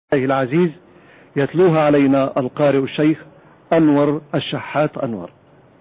العزيز يتلوها علينا القارئ الشيخ أنور الشحات أنور.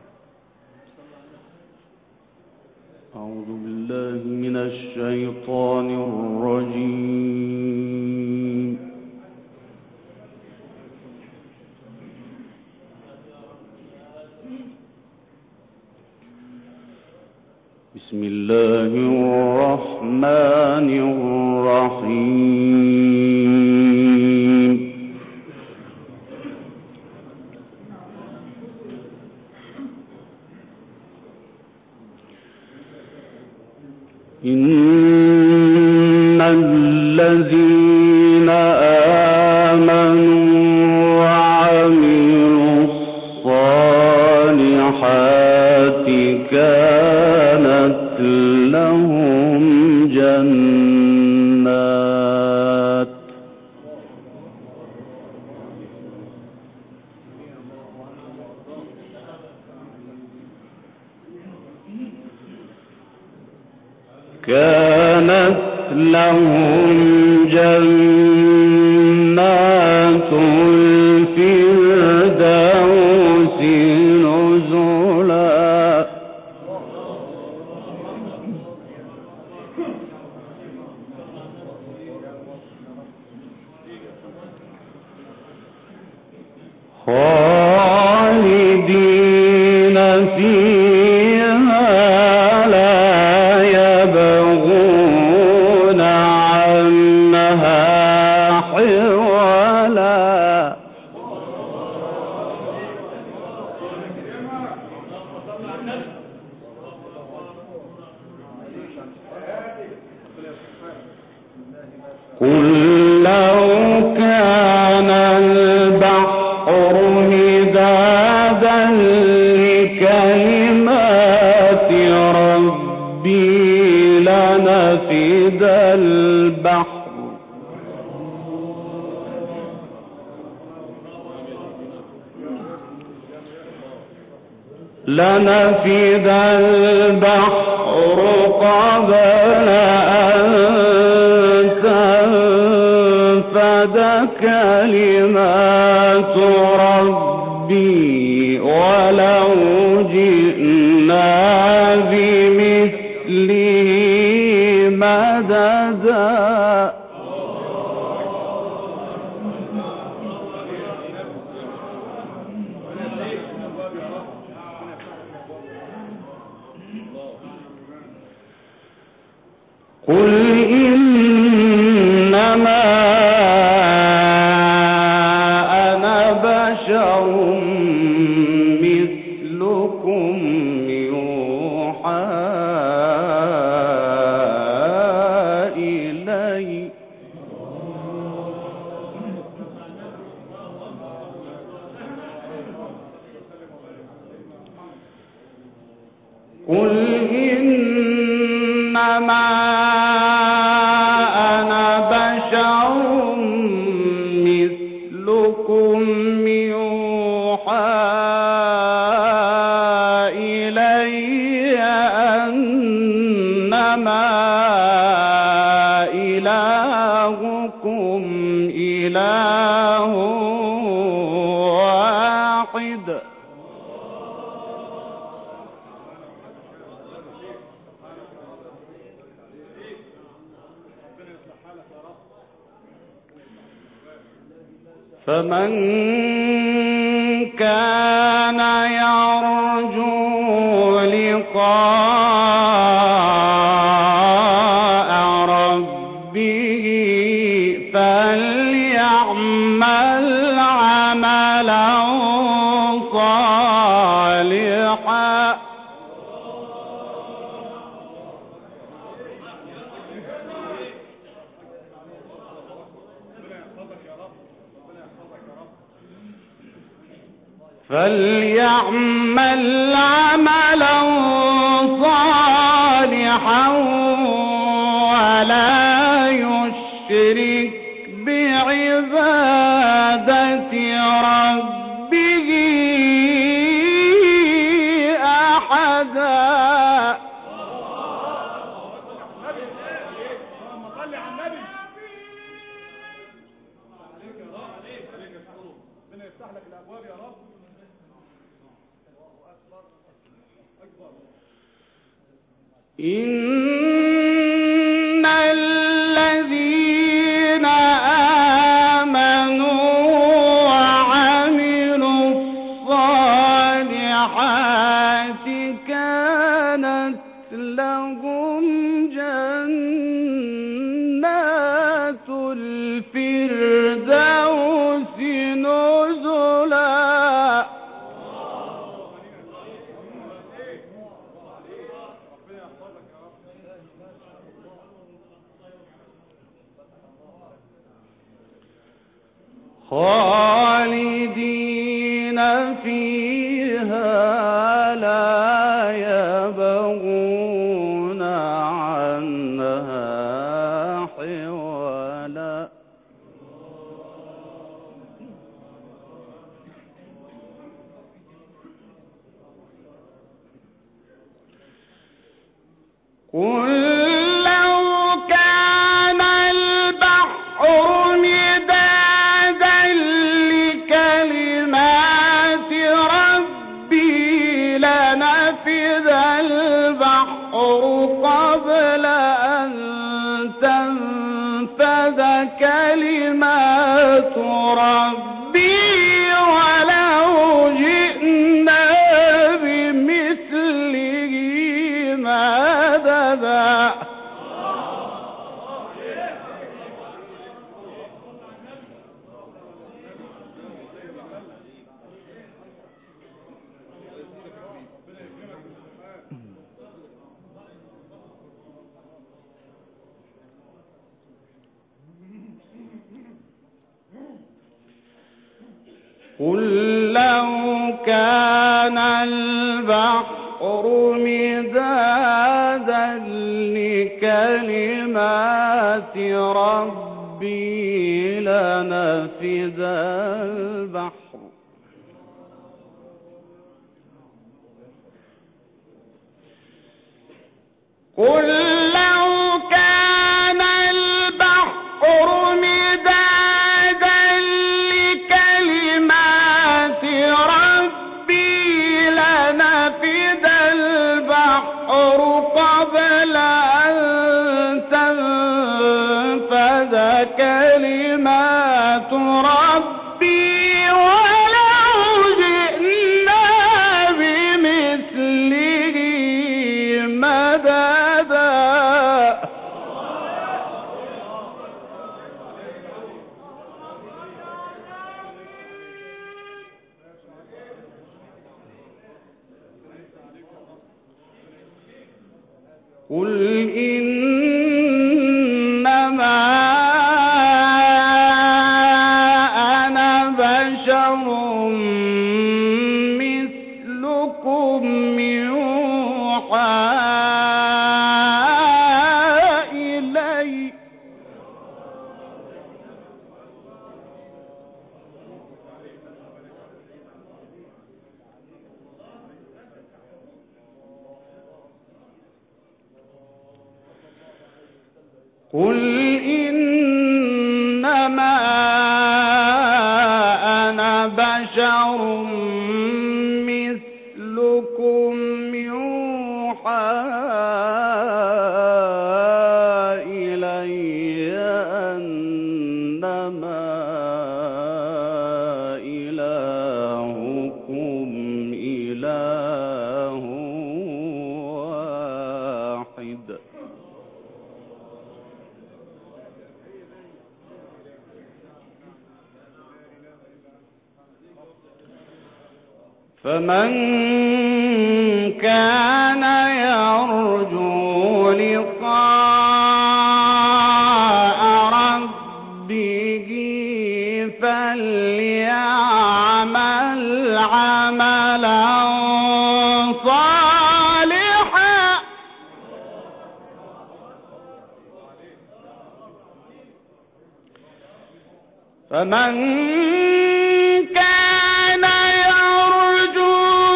أعوذ بالله من الشيطان الرجيم. بسم الله الرحمن الرحيم. إن الذين آمنوا وعملوا الصالحات كانت لهم جنات الفردوس نزلا. خالدين فيها لا يبغون عنها حولا. قل لو كان البحر مدادا لكلمات ربي لنفد البحر قبل أن تنفد كلمات ربي ولو جئنا بمثله مددا. قل إنما أنا بشر مثلكم يوحى إلي. قل إنما أنا بشر مثلكم يوحى إلي أنما إلهكم إله واحد. فمن كان يرجو لقاء ربه فليعمل عملا صالحا ولا يشرك بعبادة ربه أحدا. إن الذين آمنوا وعملوا الصالحات كانت لهم جنات الفردوس نزلا. خالدين فيها لا يبغون عنها حولا. قل لو كان البحر مدادا لكلمات ربي لنفذ البحر قبل أن تنفذ كلمات ربي ولو جئنا بمثله مددا. قل لو كان البحر مدادا لكلمات ربي لنفذ البحر قل لو كان البحر مدادا لكلمات ربي لنفذ البحر قبل أن تنفذ كلمات ربي ولو جئنا بمثله مددا. قل إنما أنا بشر مثلكم يوحى إلي. قل إنما أنا بشر مثلكم يوحى إلي أنما إلهكم إله واحد. فمن كان يرجو لقاء ربه فليعمل عملا صالحا. فمن كان يرجو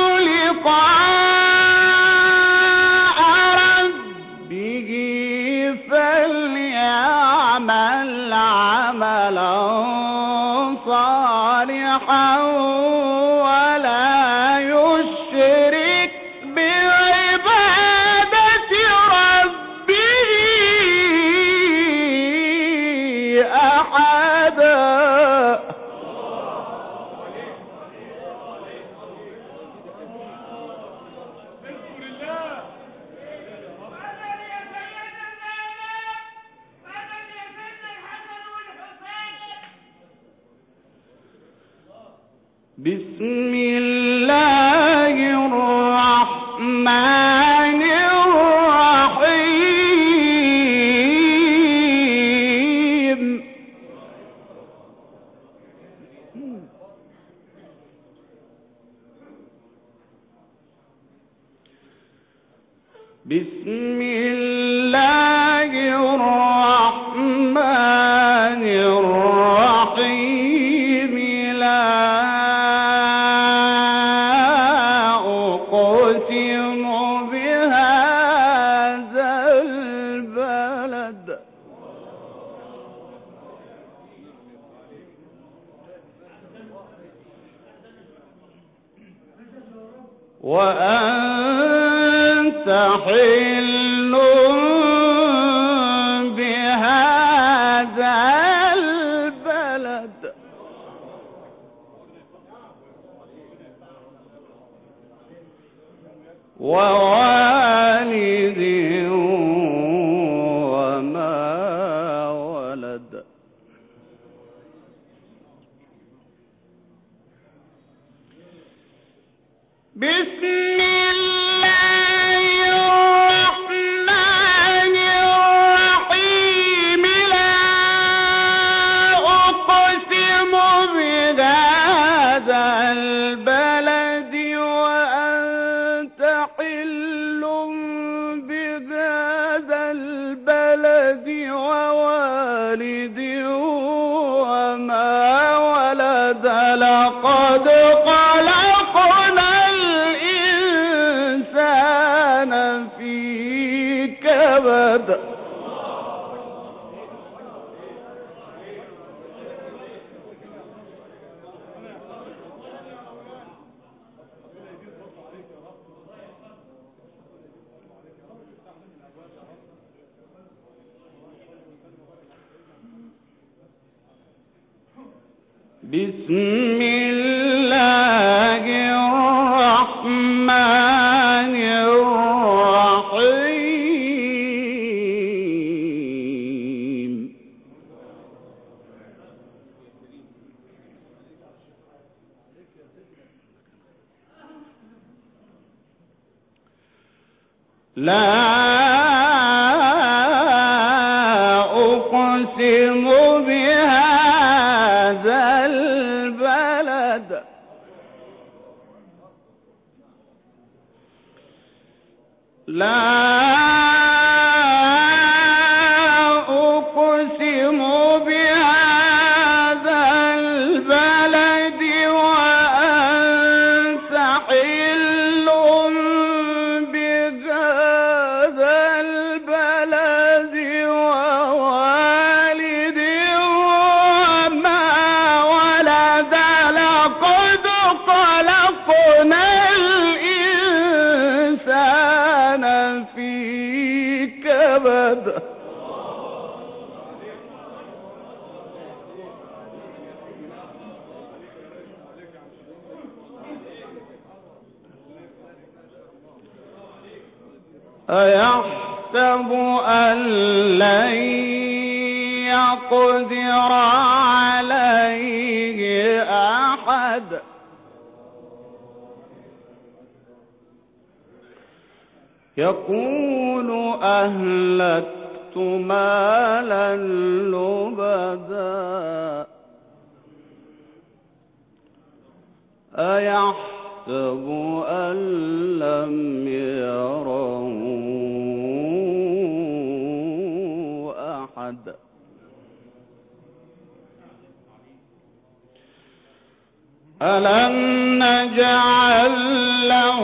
لقاء ربه فليعمل عملا صالحا صالحا ولا يشرك بعبادة ربه أحدا. بسم الله الرحمن الرحيم. بسم الله الرحمن الرحيم. لا أقسم بهذا البلد وأنت حل بهذا البلد ووالد وما ولد. بسم الله الرحمن الرحيم. لا أقسم بهذا البلد وأنت حل بهذا البلد ووالد وما ولد. لقد خلقنا الإنسان في كبد. بسم الله الرحمن الرحيم. لا أقسم بهذا البلد لا أقسم بهذا البلد وأنت حل بهذا البلد ووالد وما ولد. لقد خلقنا الإنسان في كبد. أيحسب أن لن يقدر عليه أحد. يقول أهلكت مالا لبدا. أيحسب أن لم يره أحد. ألم نجعل له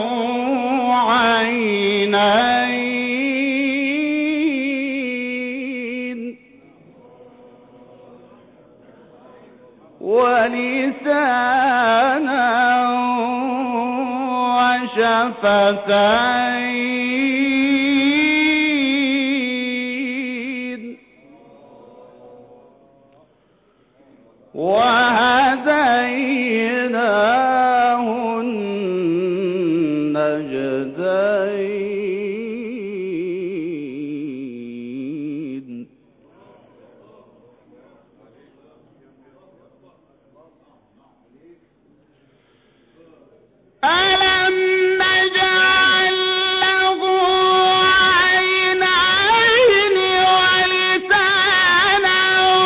عينين ولسانا وشفتين وهديناه النجدين. ألم نجعل له عينين ولسانا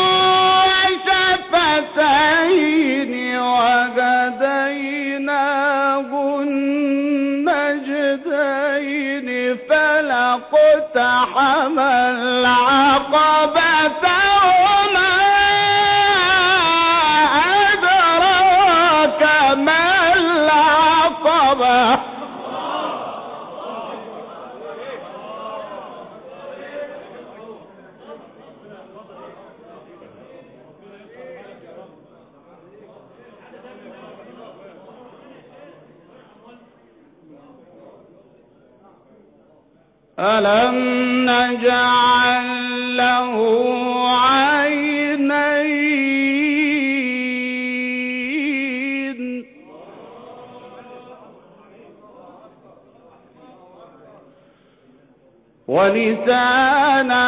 وشفتين وهديناه النجدين فلاقتحم العقبة وما أدراك ما العقبة. ألم نجعل له عينين ولسانا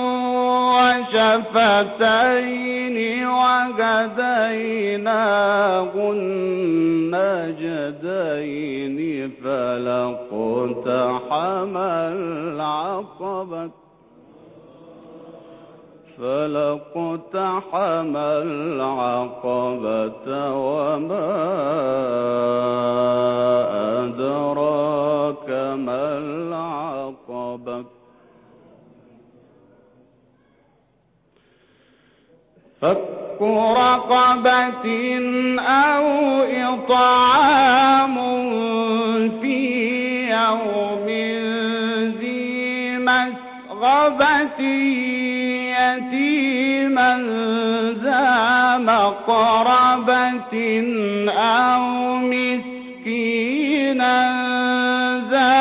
وشفتين وهديناه النجدين فلاقتحم العقبة وما أدراك ما العقبة. فك رقبة أو إطعام في يوم ذي مسغبة يتيما ذا مقربة أو مسكينا ذا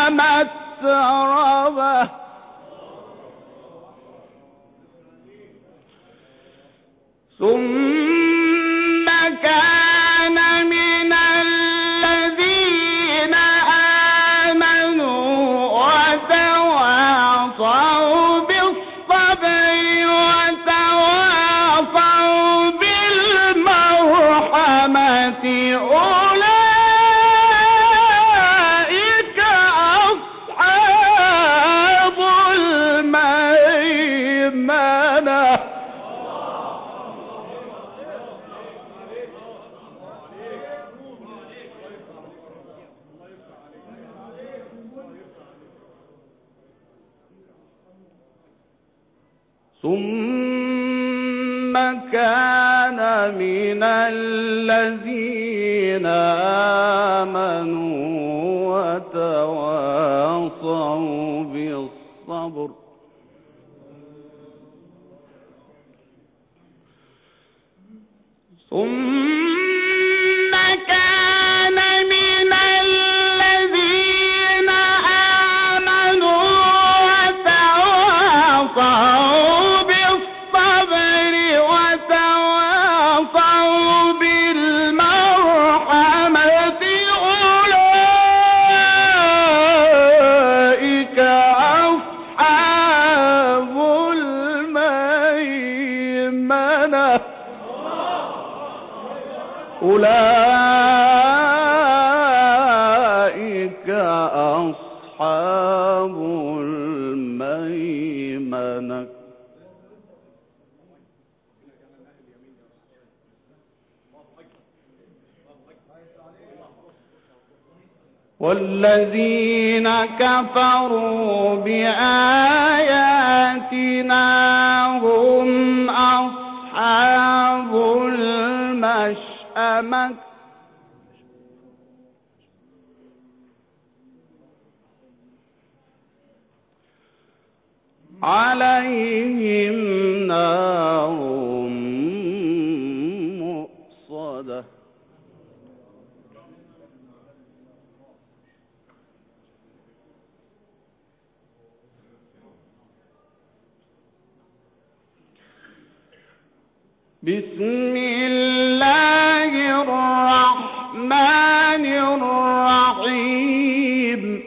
متربة ثم كان من الذين آمنوا وتواصوا بالصبر وتواصوا بالمرحمة أولئك أصحاب الميمنة. ثم كان من الذين آمنوا وتواصوا بالصبر ثم كان من الذين آمنوا وتواصوا بالصبر وتواصوا بالمرحمة أولئك أصحاب الميمنة. أولئك أصحاب الميمنة. والذين كفروا بآياتنا هم أصحاب المشأمة عليهم نار وحده. بسم الله الرحمن الرحيم.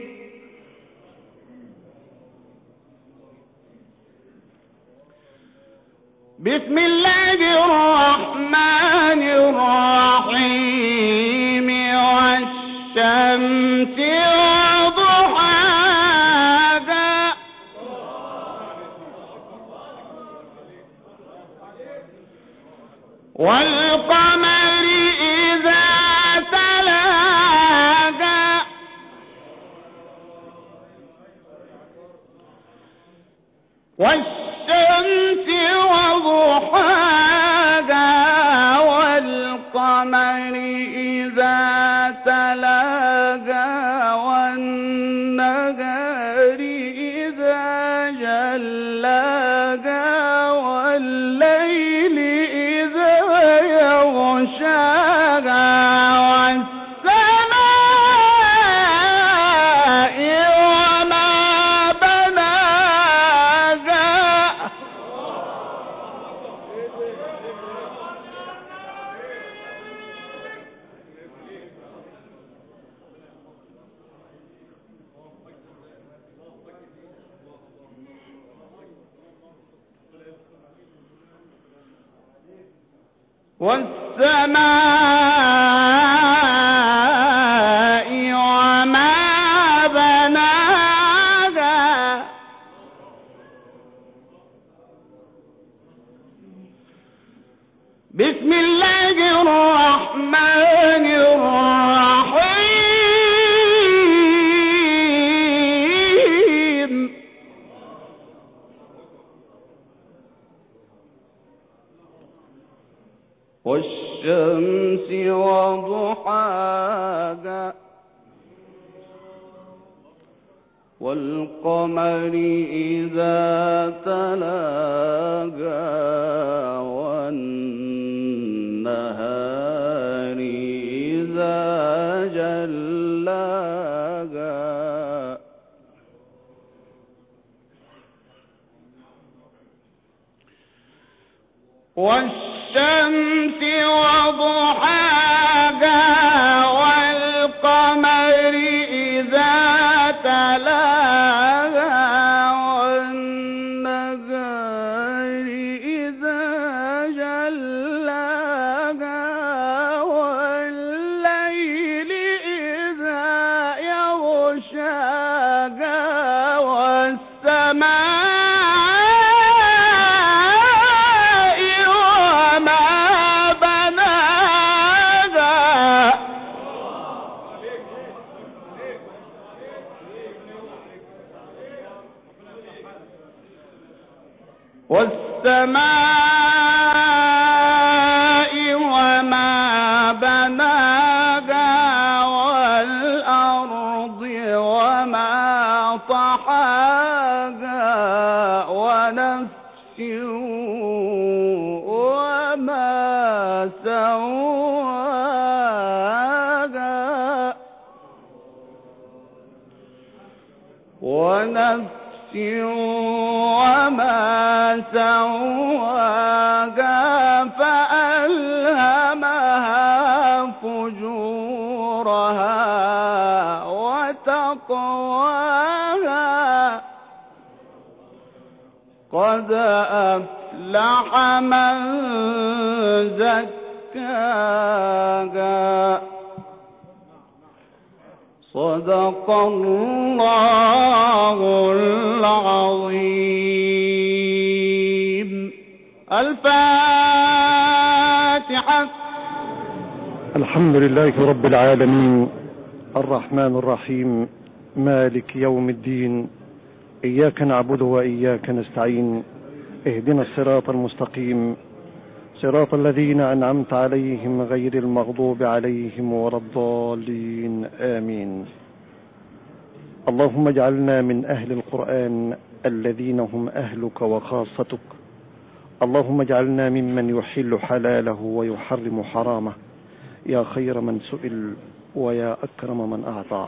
بسم الله الرحمن الرحيم والشمس وضحاها والقمر إذا تلاها والشمس وضحاها والقمر إذا تلاها والنهار إذا جلاها والليل إذا يغشاها والسماء وما بناها والسماء وما بناها بسم الله الرحمن الرحيم. والشمس وضحاها والقمر إذا تلاها والنهار إذا جلاها والشمس وضحاها والقمر إذا تلاها والنهار إذا جلاها والليل إذا يغشاها والسماء والسماء وما بناها والأرض وما طحاها ونفس وما سواها ونفس وما سواها فألهمها فجورها وتقواها قد أفلح من زكاها صدق الله العظيم. الفاتحة. الحمد لله رب العالمين الرحمن الرحيم مالك يوم الدين إياك نعبد وإياك نستعين اهدنا الصراط المستقيم صراط الذين أنعمت عليهم غير المغضوب عليهم ولا الضالين آمين. اللهم اجعلنا من أهل القرآن الذين هم أهلك وخاصتك. اللهم اجعلنا ممن يحل حلاله ويحرم حرامه يا خير من سئل ويا أكرم من أعطى.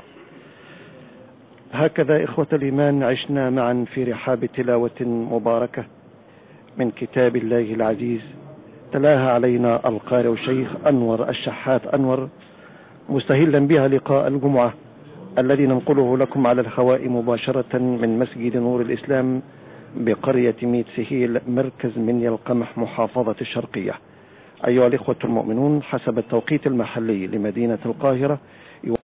هكذا إخوة الإيمان عشنا معا في رحاب تلاوة مباركة من كتاب الله العزيز، تلاها علينا القارئ الشيخ أنور الشحات أنور، مستهلا بها لقاء الجمعة الذي ننقله لكم على الهواء مباشرة من مسجد نور الإسلام بقرية ميت سهيل، مركز منيا القمح، محافظة الشرقية. أيها الإخوة المؤمنون، حسب التوقيت المحلي لمدينة القاهرة